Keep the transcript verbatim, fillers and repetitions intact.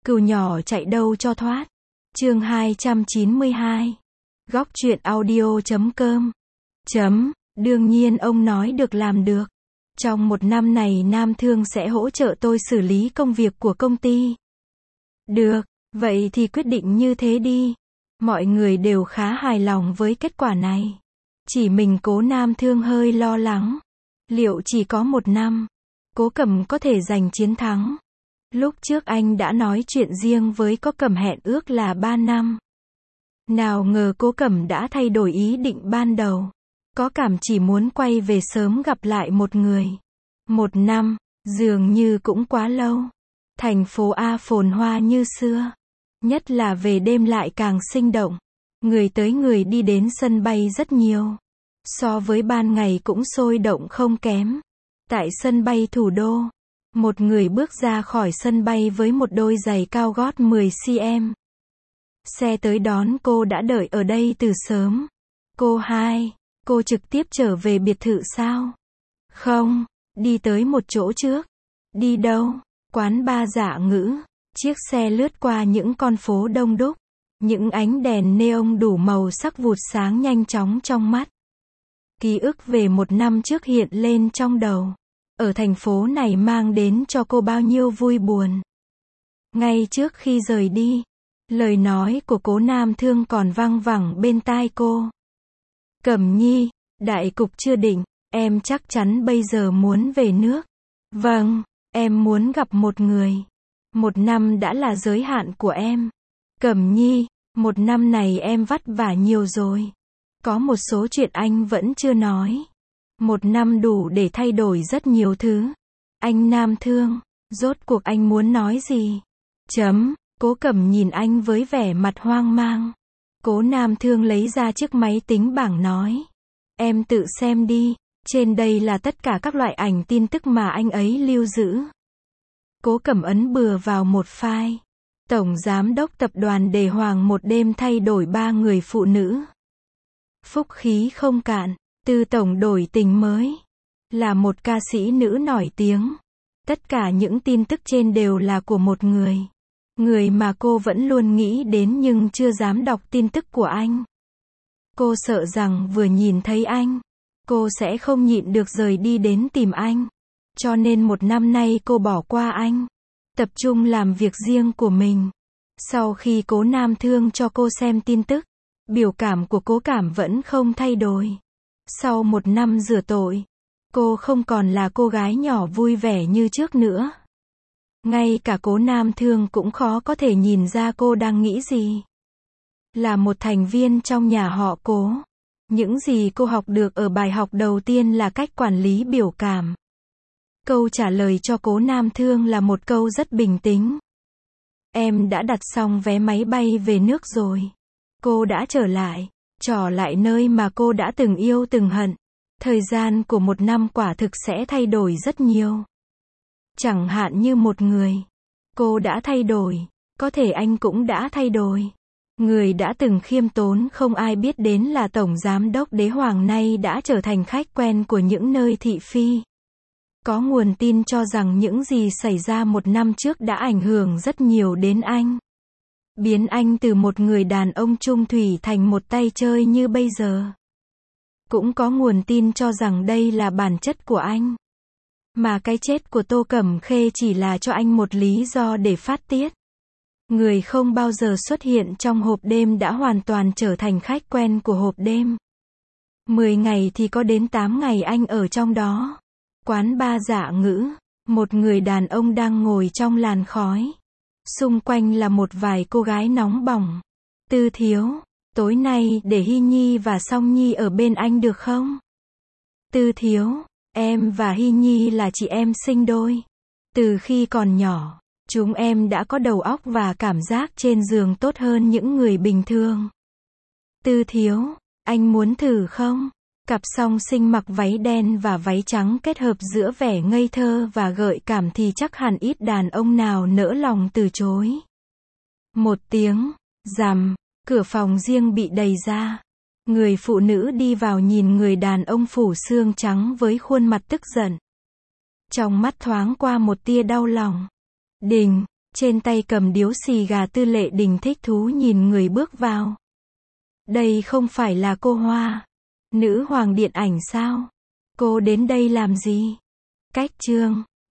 Cừu nhỏ chạy đâu cho thoát. Chương hai trăm chín mươi hai. Góc truyện audio chấm com. Chấm, đương nhiên ông nói được làm được. Trong một năm này Nam Thương sẽ hỗ trợ tôi xử lý công việc của công ty. Được, vậy thì quyết định như thế đi. Mọi người đều khá hài lòng với kết quả này. Chỉ mình Cố Nam Thương hơi lo lắng. Liệu chỉ có một năm, Cố Cẩm có thể giành chiến thắng? Lúc trước anh đã nói chuyện riêng với Cố Cẩm hẹn ước là ba năm. Nào ngờ Cố Cẩm đã thay đổi ý định ban đầu. Có cảm chỉ muốn quay về sớm gặp lại một người. Một năm, dường như cũng quá lâu. Thành phố A phồn hoa như xưa. Nhất là về đêm lại càng sinh động. Người tới người đi đến sân bay rất nhiều. So với ban ngày cũng sôi động không kém. Tại sân bay thủ đô, một người bước ra khỏi sân bay với một đôi giày cao gót mười xăng-ti-mét. Xe tới đón cô đã đợi ở đây từ sớm. Cô hai, cô trực tiếp trở về biệt thự sao? Không, đi tới một chỗ trước. Đi đâu? Quán bar Dạ Ngữ. Chiếc xe lướt qua những con phố đông đúc. Những ánh đèn neon đủ màu sắc vụt sáng nhanh chóng trong mắt. Ký ức về một năm trước hiện lên trong đầu. Ở thành phố này mang đến cho cô bao nhiêu vui buồn. Ngay trước khi rời đi, lời nói của Cố Nam Thương còn văng vẳng bên tai cô. Cẩm Nhi, đại cục chưa định, em chắc chắn bây giờ muốn về nước. Vâng, em muốn gặp một người. Một năm đã là giới hạn của em. Cẩm Nhi, một năm này em vất vả nhiều rồi. Có một số chuyện anh vẫn chưa nói. Một năm đủ để thay đổi rất nhiều thứ. Anh Nam Thương, rốt cuộc anh muốn nói gì? Chấm, Cố Cẩm nhìn anh với vẻ mặt hoang mang. Cố Nam Thương lấy ra chiếc máy tính bảng nói. Em tự xem đi, trên đây là tất cả các loại ảnh tin tức mà anh ấy lưu giữ. Cố Cẩm ấn bừa vào một file. Tổng giám đốc tập đoàn Đề Hoàng một đêm thay đổi ba người phụ nữ. Phúc khí không cạn. Tư tổng đổi tình mới. Là một ca sĩ nữ nổi tiếng. Tất cả những tin tức trên đều là của một người. Người mà cô vẫn luôn nghĩ đến nhưng chưa dám đọc tin tức của anh. Cô sợ rằng vừa nhìn thấy anh, cô sẽ không nhịn được rời đi đến tìm anh. Cho nên một năm nay cô bỏ qua anh. Tập trung làm việc riêng của mình. Sau khi Cố Nam Thương cho cô xem tin tức, biểu cảm của Cố Cảm vẫn không thay đổi. Sau một năm rửa tội, cô không còn là cô gái nhỏ vui vẻ như trước nữa. Ngay cả Cố Nam Thương cũng khó có thể nhìn ra cô đang nghĩ gì. Là một thành viên trong nhà họ Cố, những gì cô học được ở bài học đầu tiên là cách quản lý biểu cảm. Câu trả lời cho Cố Nam Thương là một câu rất bình tĩnh. Em đã đặt xong vé máy bay về nước rồi. Cô đã trở lại. Trở lại nơi mà cô đã từng yêu từng hận. Thời gian của một năm quả thực sẽ thay đổi rất nhiều. Chẳng hạn như một người. Cô đã thay đổi. Có thể anh cũng đã thay đổi. Người đã từng khiêm tốn không ai biết đến là Tổng Giám đốc Đế Hoàng nay đã trở thành khách quen của những nơi thị phi. Có nguồn tin cho rằng những gì xảy ra một năm trước đã ảnh hưởng rất nhiều đến anh. Biến anh từ một người đàn ông trung thủy thành một tay chơi như bây giờ. Cũng có nguồn tin cho rằng đây là bản chất của anh. Mà cái chết của Tô Cẩm Khê chỉ là cho anh một lý do để phát tiết. Người không bao giờ xuất hiện trong hộp đêm đã hoàn toàn trở thành khách quen của hộp đêm. Mười ngày thì có đến tám ngày anh ở trong đó. Quán bar Dạ Ngữ, một người đàn ông đang ngồi trong làn khói. Xung quanh là một vài cô gái nóng bỏng. Tư Thiếu, tối nay để Hy Nhi và Song Nhi ở bên anh được không? Tư Thiếu, em và Hy Nhi là chị em sinh đôi. Từ khi còn nhỏ, chúng em đã có đầu óc và cảm giác trên giường tốt hơn những người bình thường. Tư Thiếu, anh muốn thử không? Cặp song sinh mặc váy đen và váy trắng kết hợp giữa vẻ ngây thơ và gợi cảm thì chắc hẳn ít đàn ông nào nỡ lòng từ chối. Một tiếng, rầm, cửa phòng riêng bị đẩy ra. Người phụ nữ đi vào nhìn người đàn ông phủ xương trắng với khuôn mặt tức giận. Trong mắt thoáng qua một tia đau lòng. Đình, Trên tay cầm điếu xì gà Tư Lệ Đình thích thú nhìn người bước vào. Đây không phải là cô Hoa, nữ hoàng điện ảnh sao? Cô đến đây làm gì? Cách chương